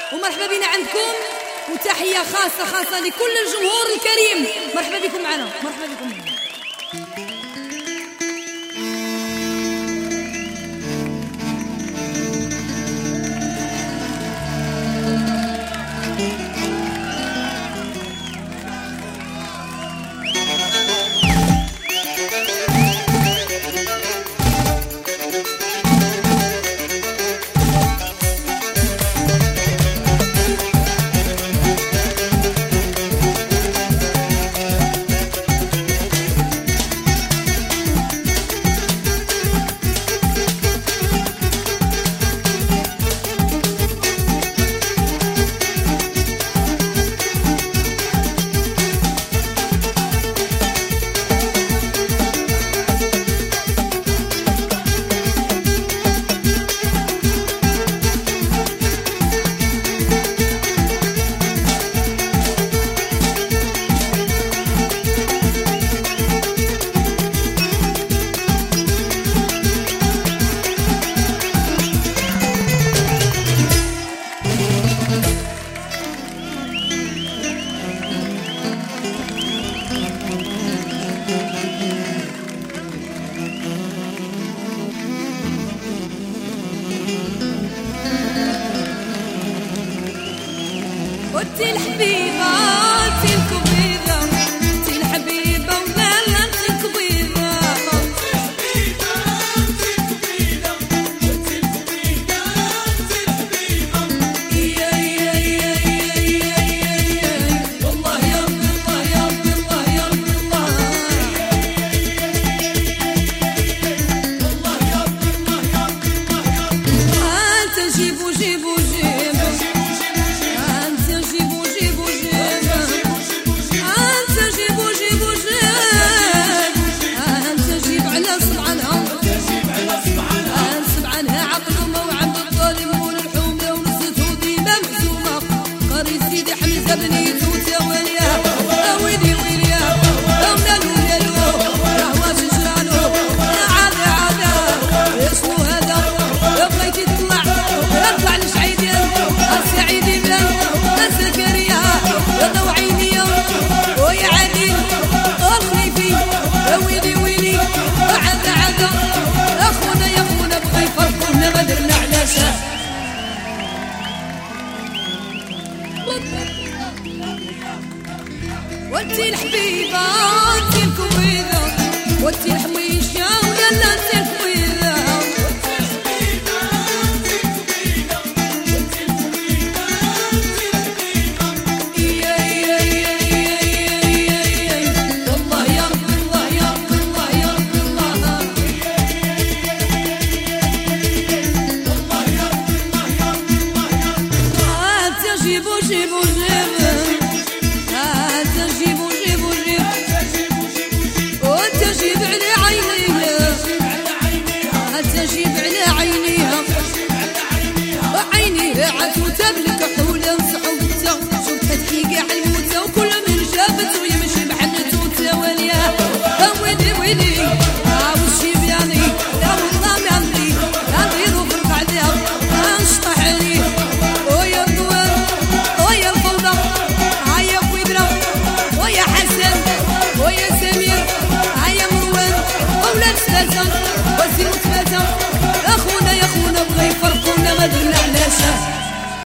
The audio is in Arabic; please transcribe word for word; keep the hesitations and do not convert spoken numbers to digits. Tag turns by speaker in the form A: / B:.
A: ومرحبا بنا عندكم، وتحية خاصة خاصة لكل الجمهور الكريم. مرحبا بكم معنا، مرحبا بكم معنا. انتي الحبيبة انتي الكبيرة، انتي الحبيبة ولا لا انتي الكبيرة،
B: الحبيبة انتي الكبيرة، انتي الكبيرة انتي الحبيبة.
A: يا يا يا يا يا والله يا الله يا الله يا الله
B: والله يا الله يا الله يا الله.
A: انت جيبوا جيبوا جيبوا وانتي الحبيبة انتي الكبيرة، وانتي الحويشة ولا لا انتي الكبيرة،
B: انتي الحبيبة انتي الكبيرة، انتي الكبيرة انتي الحبيبة.
A: يا يا يا يا يا والله يا الله يا الله يا الله
B: والله يا الله يا الله يا الله.
A: انت جيبوا جيبوا جيبوا جيبوا جيبوا جيبوا وانت جيب على عينيها، انت جيب على عينيها وعينيها عتوته بالكحولة وصعوبته، شوفها تحيقي على الموتة وكل من جابت ويمشي بحنته ويليا ويلي ويلي وشي بياني يا والله مالي يا بيضو في القعدة انشطح عليه ويا الضوان ويا الفوضى هيا كويدرا ويا حسن ويا سمير هيا مروان اولاد ثلاثة وزيرو ثلاثة. اخونا يا اخونا بغا يفرقونا ما درنا علاش.